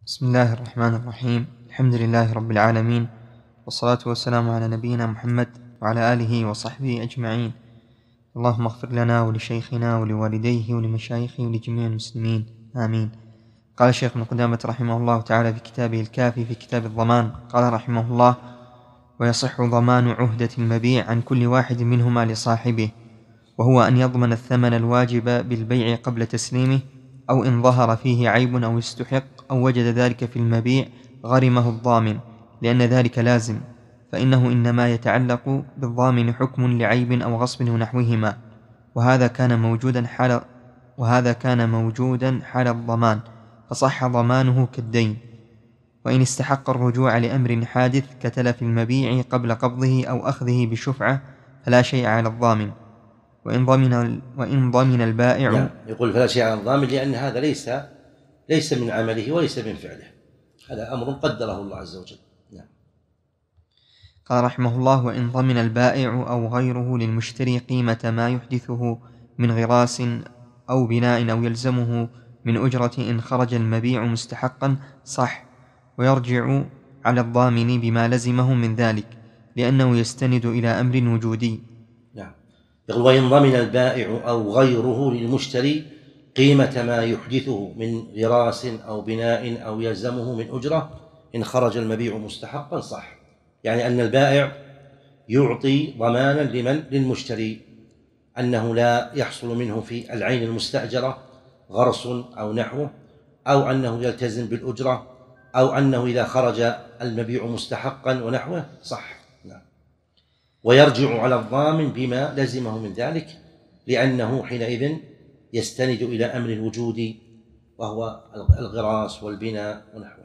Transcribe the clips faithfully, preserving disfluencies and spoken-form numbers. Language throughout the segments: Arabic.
بسم الله الرحمن الرحيم. الحمد لله رب العالمين، والصلاة والسلام على نبينا محمد وعلى آله وصحبه أجمعين. اللهم اغفر لنا ولشيخنا ولوالديه ولمشايخه ولجميع المسلمين، آمين. قال الشيخ ابن قدامة رحمه الله تعالى في كتابه الكافي في كتاب الضمان، قال رحمه الله: ويصح ضمان عهدة المبيع عن كل واحد منهما لصاحبه، وهو أن يضمن الثمن الواجب بالبيع قبل تسليمه، أو إن ظهر فيه عيب أو يستحق أو وجد ذلك في المبيع غرمه الضامن، لأن ذلك لازم، فإنه إنما يتعلق بالضامن حكم لعيب أو غصب ونحوهما، وهذا كان موجودا حال وهذا كان موجودا حال الضمان، فصح ضمانه كالدين. وإن استحق الرجوع لأمر حادث كتلف المبيع قبل قبضه أو أخذه بشفعة فلا شيء على الضامن. وإن ضمن وإن ضمن البائع، نعم، يقول فلا شيء على الضامن، لأن هذا ليس ليس من عمله وليس من فعله، هذا أمر قدره الله عز وجل. نعم. قال رحمه الله: وإن ضمن البائع أو غيره للمشتري قيمة ما يحدثه من غراس أو بناء أو يلزمه من أجرة إن خرج المبيع مستحقا صح، ويرجع على الضامن بما لزمه من ذلك، لأنه يستند إلى أمر وجودي. نعم. يقول: وإن ضمن البائع أو غيره للمشتري قيمة ما يحدثه من غراس أو بناء أو يلزمه من أجرة إن خرج المبيع مستحقا صح، يعني أن البائع يعطي ضمانا لمن؟ للمشتري، أنه لا يحصل منه في العين المستأجرة غرس أو نحوه، أو أنه يلتزم بالأجرة، أو أنه إذا خرج المبيع مستحقا ونحوه صح. نعم. ويرجع على الضامن بما لزمه من ذلك، لأنه حينئذ يستند إلى أمر الوجود وهو الغراس والبناء ونحوه.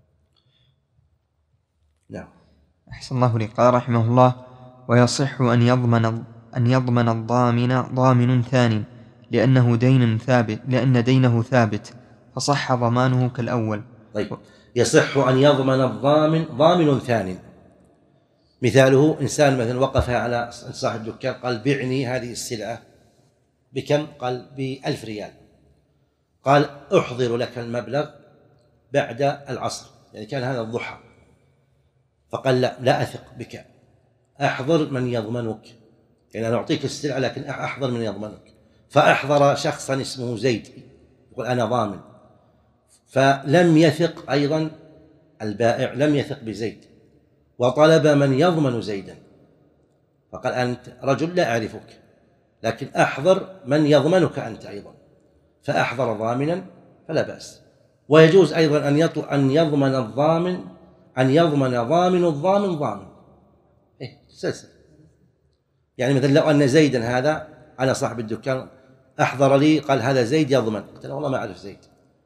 نعم. أحسن الله لي. قال رحمه الله: ويصح أن يضمن أن يضمن الضامن ضامن ثانٍ، لأنه دين ثابت لأن دينه ثابت، فصح ضمانه كالأول. طيب، يصح أن يضمن الضامن ضامن ثانٍ. مثاله: إنسان مثلا وقف على صاحب دكان قال: بعني هذه السلعة بكم؟ قال: بألف ريال. قال: أحضر لك المبلغ بعد العصر، يعني كان هذا الضحى. فقال: لا لا أثق بك، أحضر من يضمنك، يعني أنا أعطيك السلعة لكن أحضر من يضمنك. فأحضر شخصا اسمه زيد، يقول: أنا ضامن. فلم يثق أيضا البائع، لم يثق بزيد، وطلب من يضمن زيدا، فقال: أنت رجل لا أعرفك، لكن أحضر من يضمنك أنت أيضا. فأحضر ضامنا فلا بأس. ويجوز أيضا أن يضمن الضامن أن يضمن ضامن الضامن ضامن، إيه سلسل. يعني مثلا لو أن زيدا هذا، أنا صاحب الدكان أحضر لي قال: هذا زيد يضمن، قلت له: والله ما أعرف زيد.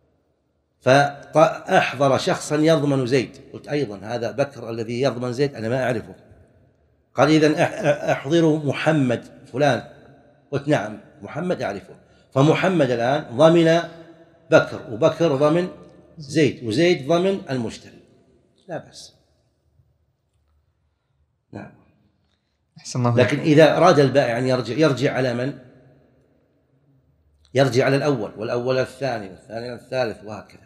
فأحضر شخصا يضمن زيد، قلت أيضا: هذا بكر الذي يضمن زيد أنا ما أعرفه. قال: إذن أحضروا محمد فلان، قلت: نعم محمد أعرفه. فمحمد الآن ضمن بكر، وبكر ضمن زيد، وزيد ضمن المشتري، لا بأس. نعم. لكن إذا أراد البائع أن يرجع يرجع على من؟ يرجع على الأول، والأول الثاني، والثاني الثالث، وهكذا.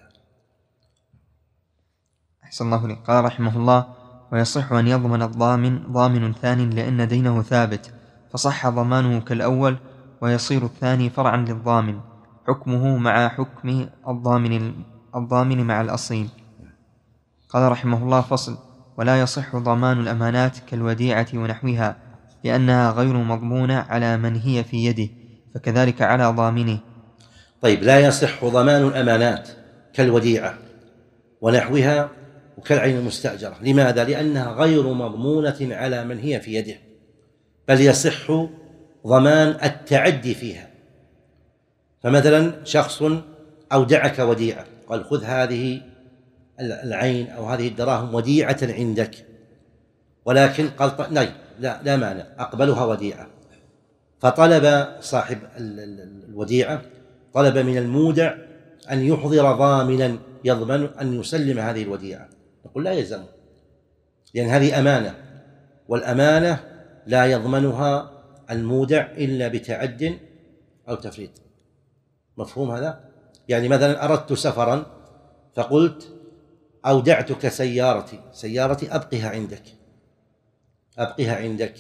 أحسن الله لي. قال رحمه الله: ويصح أن يضمن الضامن ضامن ثانٍ لأن دينه ثابت، فصح ضمانه كالأول، ويصير الثاني فرعا للضامن، حكمه مع حكم الضامن الضامن مع الأصيل. قال رحمه الله: فصل: ولا يصح ضمان الأمانات كالوديعة ونحوها، لأنها غير مضمونة على من هي في يده، فكذلك على ضامنه. طيب، لا يصح ضمان الأمانات كالوديعة ونحوها وكالعين المستأجرة. لماذا؟ لأنها غير مضمونة على من هي في يده، بل يصح ضمان التعدي فيها. فمثلا شخص أودعك وديعة، قال: خذ هذه العين أو هذه الدراهم وديعة عندك، ولكن قال: لا لا, لا مانع، أقبلها وديعة. فطلب صاحب الوديعة طلب من المودع أن يحضر ضامنا يضمن أن يسلم هذه الوديعة، نقول: لا يلزم، لأن هذه أمانة، والأمانة لا يضمنها المودع إلا بتعد أو تفريط. مفهوم هذا؟ يعني مثلا أردت سفرا فقلت: أودعتك سيارتي، سيارتي أبقها عندك، أبقها عندك.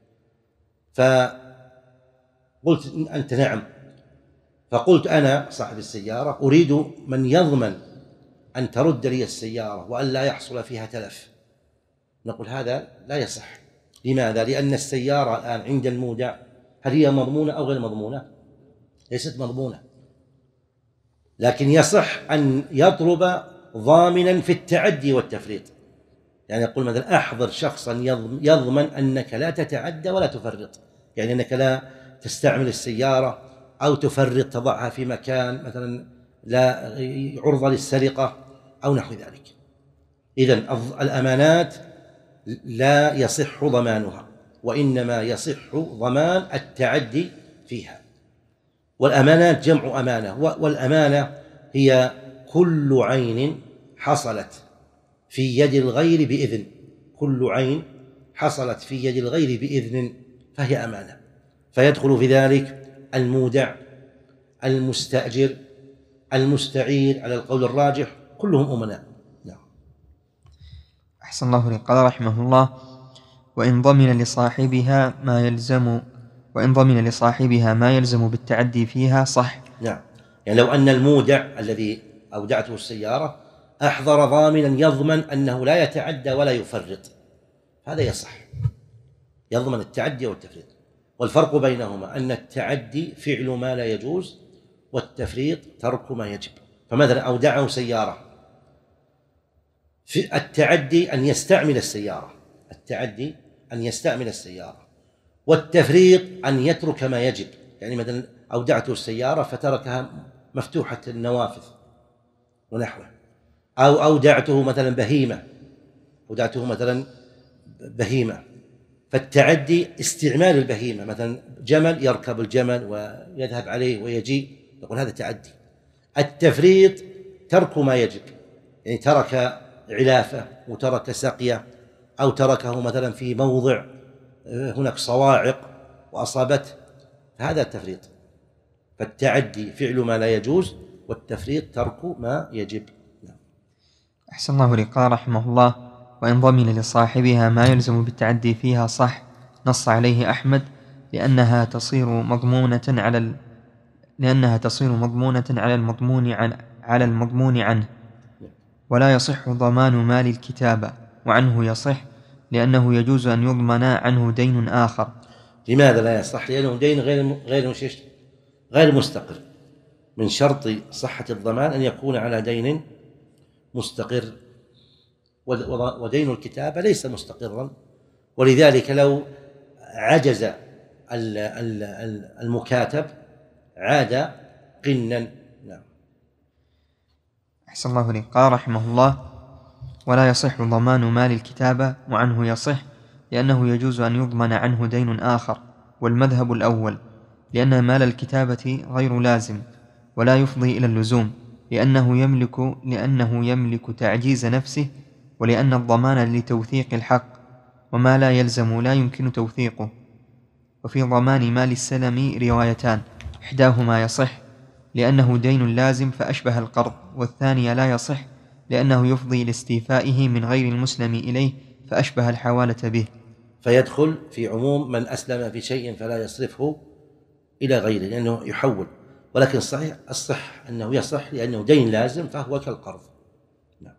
فقلت أنت نعم، فقلت أنا صاحب السيارة أريد من يضمن أن ترد لي السيارة وأن لا يحصل فيها تلف. نقول هذا لا يصح. لماذا؟ لأن السيارة الآن عند المودع هل هي مضمونة أو غير مضمونة؟ ليست مضمونة، لكن يصح أن يطلب ضامنا في التعدي والتفريط. يعني يقول مثلا أحضر شخصا يضمن أنك لا تتعدى ولا تفرط، يعني أنك لا تستعمل السيارة أو تفرط تضعها في مكان مثلا لا عرضة للسرقة أو نحو ذلك. إذن الأمانات لا يصح ضمانها، وإنما يصح ضمان التعدي فيها. والأمانات جمع أمانة، والأمانة هي كل عين حصلت في يد الغير بإذن، كل عين حصلت في يد الغير بإذن فهي أمانة. فيدخل في ذلك المودع، المستأجر، المستعير على القول الراجح، كلهم أمناء. نعم. أحسن الله إليك. قال رحمه الله: وإن ضمن لصاحبها ما يلزم وإن ضمن لصاحبها ما يلزم بالتعدي فيها صح. نعم، يعني لو أن المودع الذي أودعته السيارة أحضر ضامنا يضمن أنه لا يتعدى ولا يفرط، هذا يصح، يضمن التعدي والتفريط. والفرق بينهما أن التعدي فعل ما لا يجوز، والتفريط ترك ما يجب. فمثلا أودعه سيارة، في التعدي أن يستعمل السيارة، التعدي أن يستعمل السيارة، والتفريط أن يترك ما يجب. يعني مثلا أودعته السيارة فتركها مفتوحة النوافذ ونحوه، أو أودعته مثلا بهيمة، أودعته مثلا بهيمة، فالتعدي استعمال البهيمة، مثلا جمل يركب الجمل ويذهب عليه ويجي، يقول هذا تعدي. التفريط ترك ما يجب، يعني ترك علافة وترك سقية، أو تركه مثلا في موضع هناك صواعق وأصابته، هذا التفريط. فالتعدي فعل ما لا يجوز، والتفريط ترك ما يجب. أحسن الله إليك. قال رحمه الله: وإن ضمن لصاحبها ما يلزم بالتعدي فيها صح. نص عليه أحمد لأنها تصير مضمونة على ال... لأنها تصير مضمونة على المضمون عن... على المضمون عنه، ولا يصح ضمان مال الكتابة، وعنه يصح لأنه يجوز أن يضمن عنه دين آخر. لماذا لا يصح؟ لأنه دين غير غير غير مستقر. من شرط صحة الضمان أن يكون على دين مستقر، ودين الكتابة ليس مستقرا، ولذلك لو عجز المكاتب عاد قنا. نعم. أحسن الله إليك. قال رحمه الله: ولا يصح ضمان مال الكتابة، وعنه يصح لأنه يجوز أن يضمن عنه دين آخر، والمذهب الأول، لأن مال الكتابة غير لازم ولا يفضي إلى اللزوم، لأنه يملك لأنه يملك تعجيز نفسه، ولأن الضمان لتوثيق الحق، وما لا يلزم لا يمكن توثيقه. وفي ضمان مال السلم روايتان، إحداهما يصح لأنه دين لازم فأشبه القرض، والثانية لا يصح لأنه يفضي لاستيفائه من غير المسلم إليه فأشبه الحوالة به. فيدخل في عموم من أسلم في شيء فلا يصرفه إلى غيره لأنه يحول، ولكن الصحيح الصح أنه يصح لأنه دين لازم فهو كالقرض. نعم.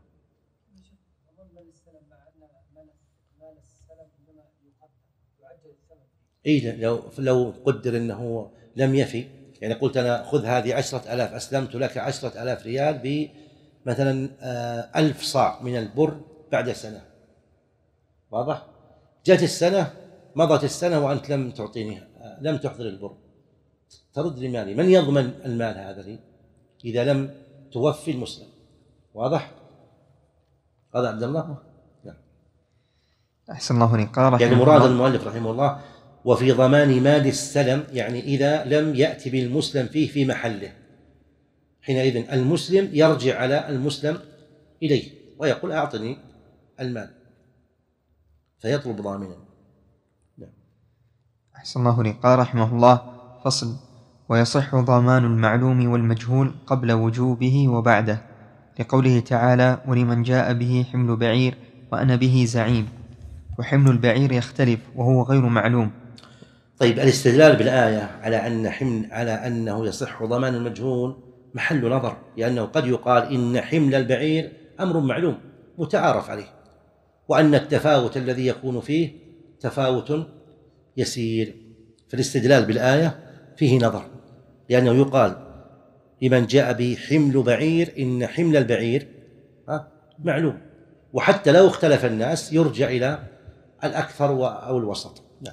إيه لو لو قدر أنه لم يفي، يعني قلت أنا خذ هذه عشرة آلاف، أسلمت لك عشرة آلاف ريال بمثلا ألف صاع من البر بعد سنة، واضح؟ جاءت السنة، مضت السنة وأنت لم تعطيني، لم تحضر البر، ترد لي مالي. من يضمن المال هذا لي إذا لم توفي المسلم؟ واضح؟ قال عبد الله. نعم. أحسن الله إليك. قال يعني مراد المؤلف رحمه الله وفي ضمان مال السلم، يعني إذا لم يأتي بالمسلم فيه في محله، حينئذ المسلم يرجع على المسلم إليه ويقول أعطني المال، فيطلب ضامنا. نعم. أحسن الله إليك. قال رحمه الله: فصل: ويصح ضمان المعلوم والمجهول قبل وجوبه وبعده، لقوله تعالى: ولمن جاء به حمل بعير وأنا به زعيم. وحمل البعير يختلف وهو غير معلوم. طيب، الاستدلال بالآية على أن حمل على أنه يصح ضمان المجهول محل نظر، لأنه قد يقال إن حمل البعير أمر معلوم متعارف عليه، وأن التفاوت الذي يكون فيه تفاوت يسير. فالاستدلال بالآية فيه نظر، لأنه يقال لمن جاء به حمل بعير إن حمل البعير معلوم، وحتى لو اختلف الناس يرجع إلى الأكثر أو الوسط. نعم.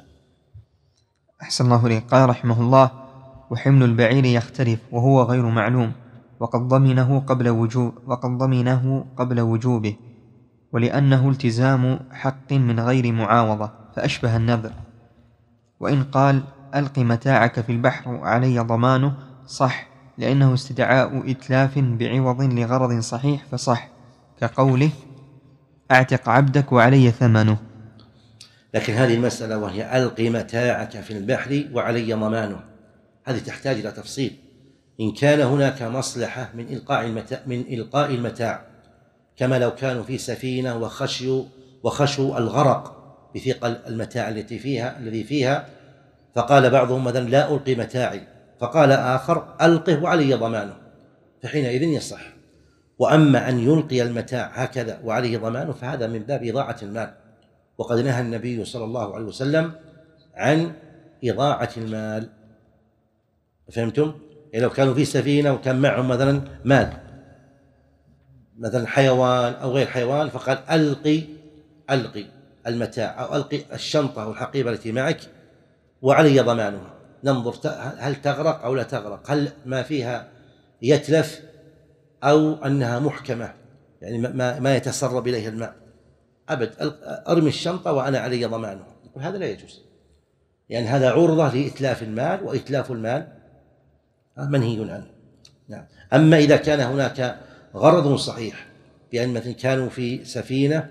أحسن الله إليك. قال رحمه الله: وحمل البعير يختلف وهو غير معلوم، وقد ضمنه قبل وجوب وقد ضمنه قبل وجوبه، ولأنه التزام حق من غير معاوضة فأشبه النذر. وإن قال: ألق متاعك في البحر علي ضمانه، صح، لأنه استدعاء إتلاف بعوض لغرض صحيح فصح، كقوله: أعتق عبدك وعلي ثمنه. لكن هذه المسألة وهي ألق متاعك في البحر وعلي ضمانه، هذه تحتاج إلى تفصيل. إن كان هناك مصلحة من إلقاء المتاع, من إلقاء المتاع كما لو كانوا في سفينة وخشوا وخشوا الغرق بثقل المتاع التي فيها الذي فيها، فقال بعضهم مثلا: لا ألقي متاعي، فقال آخر: ألقه وعلي ضمانه، فحينئذ يصح. وأما أن يلقي المتاع هكذا وعليه ضمانه فهذا من باب إضاعة المال، وقد نهى النبي صلى الله عليه وسلم عن إضاعة المال. فهمتم؟ يعني لو كانوا في سفينة وكان معهم مثلا مال، مثلا حيوان أو غير حيوان، فقال: ألقي ألقي المتاع أو ألقي الشنطة أو الحقيبة التي معك وعلي ضمانها، ننظر هل تغرق أو لا تغرق، هل ما فيها يتلف أو أنها محكمة يعني ما, ما يتسرب إليها الماء. أبد، أرمي الشنطة وأنا علي ضمانها، هذا لا يجوز، لأن يعني هذا عرضة لإتلاف المال، وإتلاف المال منهي عنه. نعم. أما إذا كان هناك غرض صحيح، بأن مثلا كانوا في سفينة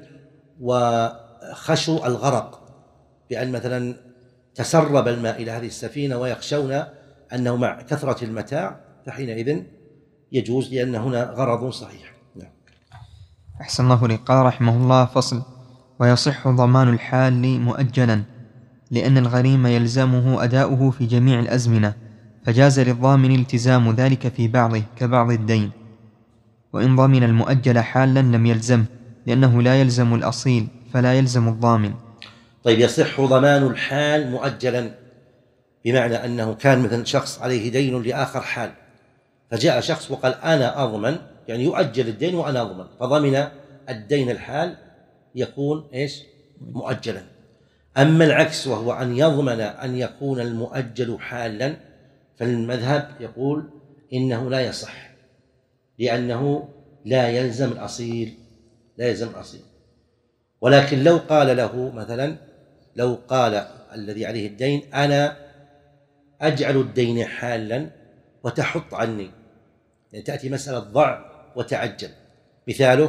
وخشوا الغرق، بأن مثلا تسرب الماء إلى هذه السفينة ويخشون أنه مع كثرة المتاع، فحينئذ يجوز، لأن هنا غرض صحيح. نعم. أحسن الله لي. قال رحمه الله: فصل: ويصح ضمان الحال مؤجلا، لأن الغريم يلزمه أداؤه في جميع الأزمنة، فجاز للضامن التزام ذلك في بعضه كبعض الدين. وإن ضمن المؤجل حالا لم يلزم، لأنه لا يلزم الأصيل فلا يلزم الضامن. طيب، يصح ضمان الحال مؤجلا، بمعنى أنه كان مثلا شخص عليه دين لآخر حال، فجاء شخص وقال: أنا أضمن، يعني يؤجل الدين وأنا أضمن، فضمن الدين الحال، يكون إيش؟ مؤجلا. أما العكس وهو أن يضمن أن يكون المؤجل حالا، فالمذهب يقول إنه لا يصح، لأنه لا يلزم الأصيل لا يلزم الأصيل. ولكن لو قال له مثلا، لو قال الذي عليه الدين: أنا أجعل الدين حالا وتحط عني، يعني تأتي مسألة ضع وتعجل. مثاله: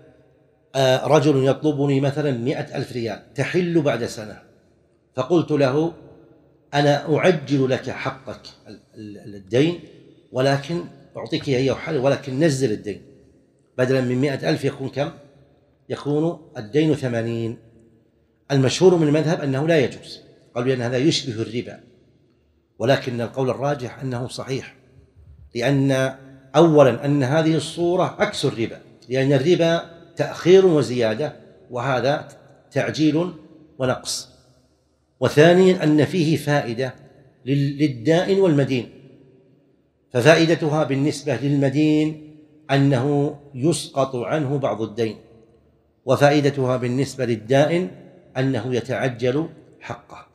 آه رجل يطلبني مثلا مئة ألف ريال تحل بعد سنة، فقلت له: أنا أعجل لك حقك الدين، ولكن أعطيك هي وحال، ولكن نزل الدين، بدلا من مئة ألف يكون كم؟ يكون الدين ثمانين. المشهور من المذهب أنه لا يجوز، قالوا أن هذا يشبه الربا، ولكن القول الراجح أنه صحيح، لأن أولا أن هذه الصورة عكس الربا، لأن الربا تأخير وزيادة، وهذا تعجيل ونقص. وثانيا أن فيه فائدة للدائن والمدين، ففائدتها بالنسبة للمدين أنه يسقط عنه بعض الدين، وفائدتها بالنسبة للدائن أنه يتعجل حقه.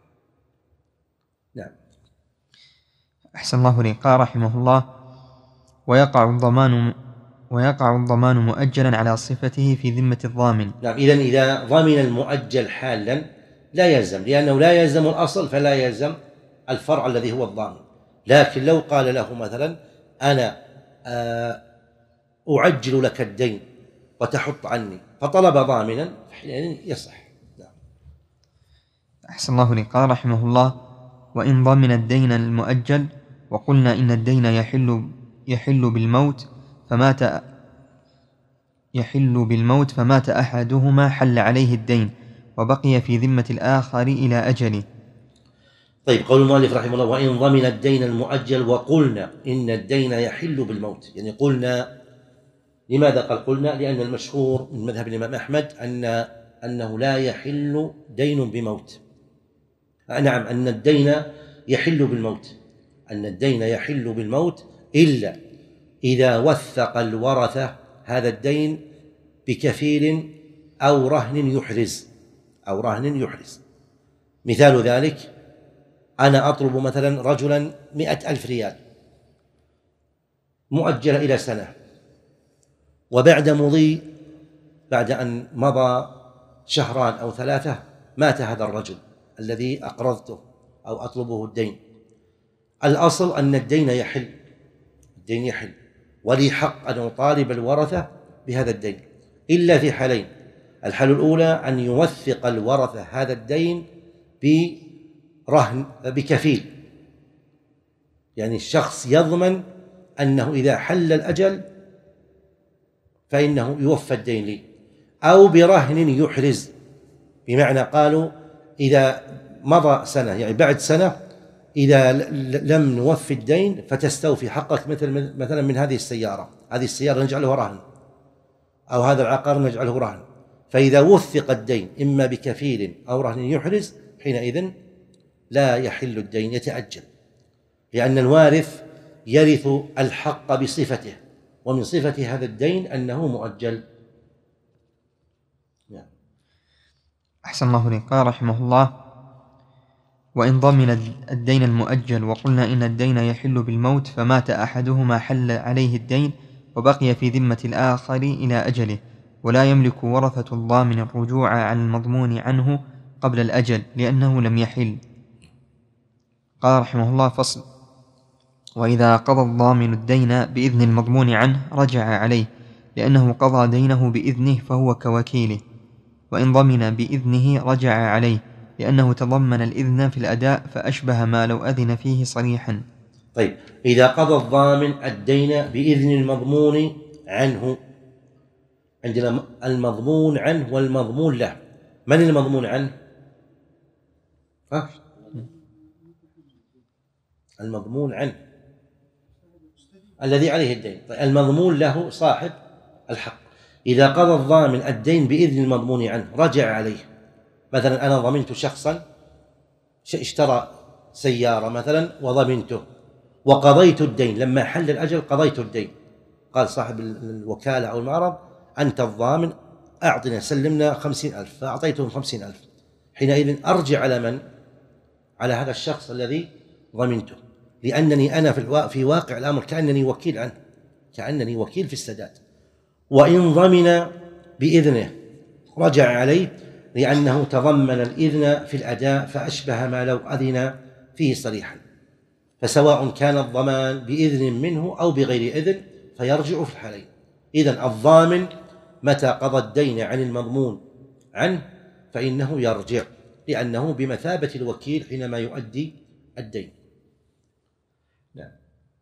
نعم. أحسن الله لي. قال رحمه الله: ويقع الضمان ويقع الضمان مؤجلا على صفته في ذمة الضامن. نعم. إذن إذا ضمن المؤجل حالا لا يلزم، لأنه لا يلزم الأصل فلا يلزم الفرع الذي هو الضامن. لكن لو قال له مثلا: أنا أعجل لك الدين وتحط عني، فطلب ضامنا، حينئذ يصح. نعم. أحسن الله لي. قال رحمه الله: وإن ضمن الدين المؤجل، وقلنا إن الدين يحل يحل بالموت، فمات يحل بالموت فمات أحدهما حل عليه الدين وبقي في ذمة الآخر إلى أجله. طيب، قول المؤلف رحمه الله: وإن ضمن الدين المؤجل وقلنا إن الدين يحل بالموت. يعني قلنا، لماذا قال قلنا؟ لأن المشهور من مذهب الإمام أحمد أن أنه لا يحل دين بموت. نعم، أن الدين يحل بالموت، أن الدين يحل بالموت إلا إذا وثق الورثة هذا الدين بكفيل أو رهن يحرز أو رهن يحرز. مثال ذلك: أنا أطلب مثلا رجلا مئة ألف ريال مؤجلة إلى سنة، وبعد مضي بعد أن مضى شهران أو ثلاثة مات هذا الرجل الذي أقرضته أو أطلبه الدين. الأصل أن الدين يحل، الدين يحل ولي حق أن يطالب الورثة بهذا الدين إلا في حالين: الحالة الأولى أن يوثق الورثة هذا الدين برهن بكفيل، يعني الشخص يضمن أنه إذا حل الأجل فإنه يوفى الدين لي، أو برهن يحرز، بمعنى قالوا إذا مضى سنة، يعني بعد سنة إذا لم نوفي الدين فتستوفي حقك، مثل مثلا من هذه السيارة، هذه السيارة نجعله رهن، أو هذا العقار نجعله رهن، فإذا وثق الدين إما بكفيل أو رهن يحرز حينئذ لا يحل الدين، يتأجل، لأن الوارث يرث الحق بصفته، ومن صفة هذا الدين أنه مؤجل. أحسن الله لك. قال رحمه الله: وإن ضمن الدين المؤجل وقلنا إن الدين يحل بالموت فمات أحدهما حل عليه الدين وبقي في ذمة الآخر إلى أجله، ولا يملك ورثة الضامن الرجوع عن المضمون عنه قبل الأجل لأنه لم يحل. قال رحمه الله: فصل: وإذا قضى الضامن الدين بإذن المضمون عنه رجع عليه لأنه قضى دينه بإذنه فهو كوكيله، وإن ضمن بإذنه رجع عليه لأنه تضمن الإذن في الأداء فأشبه ما لو أذن فيه صريحا. طيب، إذا قضى الضامن الدين بإذن المضمون عنه، عندنا المضمون عنه والمضمون له. من المضمون عنه؟ ها؟ المضمون عنه الذي عليه الدين. طيب، المضمون له صاحب الحق. إذا قضى الضامن الدين بإذن المضمون عنه رجع عليه. مثلا أنا ضمنت شخصا اشترى سيارة مثلا وضمنته وقضيت الدين، لما حل الأجل قضيت الدين، قال صاحب الوكالة أو المعرض: أنت الضامن، أعطنا سلمنا خمسين ألف، فأعطيتهم خمسين ألف. حينئذ أرجع على من؟ على هذا الشخص الذي ضمنته، لأنني أنا في واقع الأمر كأنني وكيل عنه، كأنني وكيل في السداد. وإن ضمن بإذنه رجع عليه لأنه تضمن الإذن في الأداء فأشبه ما لو أذن فيه صريحا، فسواء كان الضمان بإذن منه أو بغير إذن فيرجع في الحالين. إذن الضامن متى قضى الدين عن المضمون عنه فإنه يرجع، لأنه بمثابة الوكيل حينما يؤدي الدين. نعم.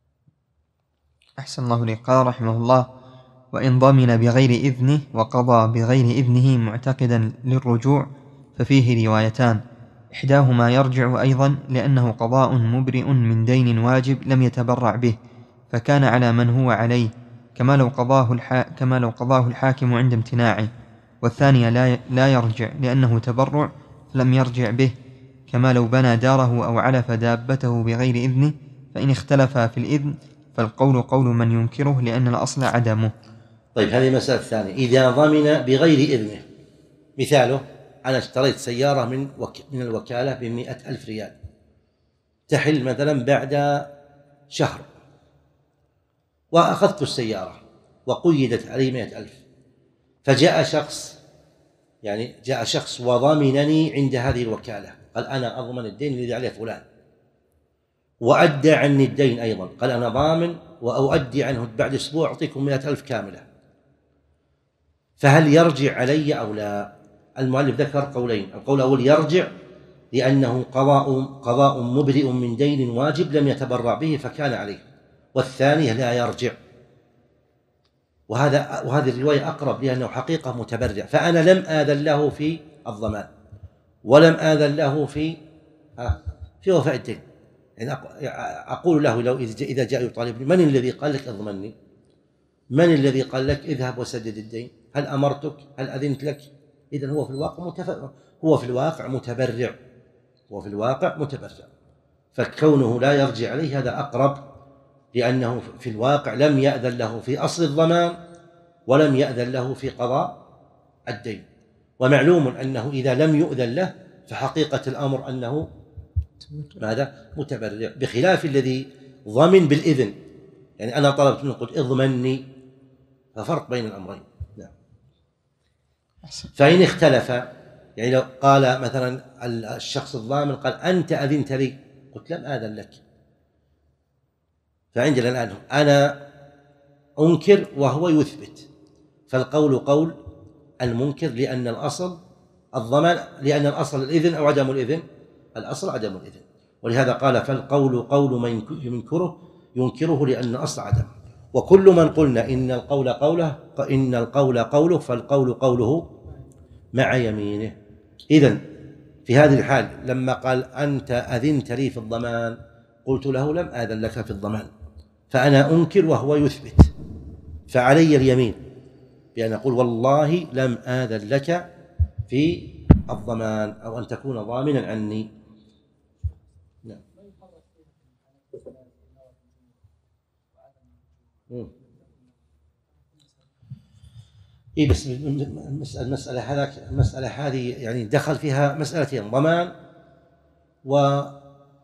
أحسن الله لك. قال رحمه الله: وإن ضمن بغير إذنه وقضى بغير إذنه معتقدا للرجوع ففيه روايتان، إحداهما يرجع أيضا لأنه قضاء مبرئ من دين واجب لم يتبرع به فكان على من هو عليه، كما لو قضاه الحا... كما لو قضاه الحاكم عند امتناعه. والثانية لا, لا يرجع لأنه تبرع لم يرجع به، كما لو بنى داره أو علف دابته بغير إذنه، فإن اختلفا في الإذن فالقول قول من ينكره لأن الأصل عدمه. طيب، هذه مسألة ثانية. إذا ضمن بغير إذنه، مثاله: أنا اشتريت سيارة من وك... من الوكالة بمئة ألف ريال، تحل مثلا بعد شهر، وأخذت السيارة وقيدت علي مئة ألف، فجاء شخص يعني جاء شخص وضمنني عند هذه الوكالة، قال: أنا أضمن الدين الذي عليه فلان، وأدى عني الدين أيضا، قال: أنا ضامن وأؤدي عنه بعد أسبوع أعطيكم مئة ألف كاملة، فهل يرجع علي أو لا؟ المؤلف ذكر قولين. القول الأول يرجع لأنه قضاء قضاء مبرئ من دين واجب لم يتبرع به فكان عليه، والثاني لا يرجع وهذا وهذه الرواية أقرب لأنه حقيقة متبرع، فأنا لم آذن له في الضمان ولم آذن له في في وفاء الدين. يعني أقول له لو إذا جاء يطالبني: من الذي قال لك اضمني؟ من الذي قال لك اذهب وسدد الدين؟ هل أمرتك؟ هل أذنت لك؟ إذن هو في الواقع متف... هو في الواقع متبرع، هو في الواقع متبرع، فكونه لا يرجع عليه هذا أقرب، لأنه في الواقع لم يأذن له في أصل الضمان ولم يأذن له في قضاء الدين. ومعلوم أنه إذا لم يؤذن له فحقيقة الأمر أنه ماذا؟ متبرع، بخلاف الذي ضمن بالإذن. يعني أنا طلبت منه قلت اضمني، ففرق بين الأمرين. نعم. فإن اختلف، يعني لو قال مثلا الشخص الضامن قال: أنت أذنت لي، قلت: لم آذن لك، فعندنا الآن أنا أنكر وهو يثبت، فالقول قول المنكر، لأن الأصل الضمان، لأن الأصل الإذن أو عدم الإذن، الأصل عدم الإذن. ولهذا قال: فالقول قول من ينكره ينكره لأن الأصل عدم. وكل من قلنا إن القول قوله إن القول قوله فالقول قوله مع يمينه. إذن في هذه الحال لما قال: أنت أذنت لي في الضمان، قلت له: لم آذن لك في الضمان، فأنا أنكر وهو يثبت، فعلي اليمين بأن أقول: والله لم آذن لك في الضمان، أو أن تكون ضامنا عني. نعم. إيه بس المسألة هذاك المسألة هذه يعني دخل فيها مسألتين: ضمان وعدم،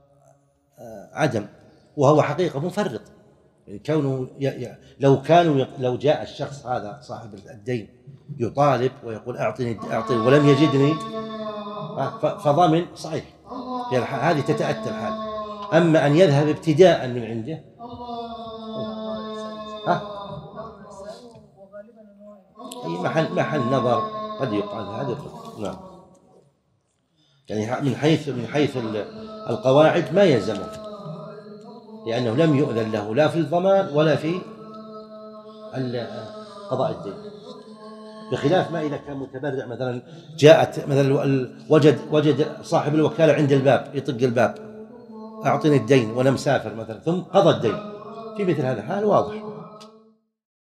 وهو حقيقة مفرط. يعني كونه لو كانوا لو جاء الشخص هذا صاحب الدين يطالب ويقول: أعطني أعطني ولم يجدني، فضامن صحيح، في هذه تتأتى الحال. أما أن يذهب ابتداء من عنده، ها محل محل نظر، قد يقال هذا. نعم. يعني من حيث من حيث القواعد ما يلزمه، لأنه لم يؤذن له لا في الضمان ولا في قضاء الدين، بخلاف ما إذا كان متبرع. مثلا جاءت مثلا وجد وجد صاحب الوكالة عند الباب يطق الباب: أعطني الدين وأنا مسافر مثلا، ثم قضى الدين، في مثل هذا الحال واضح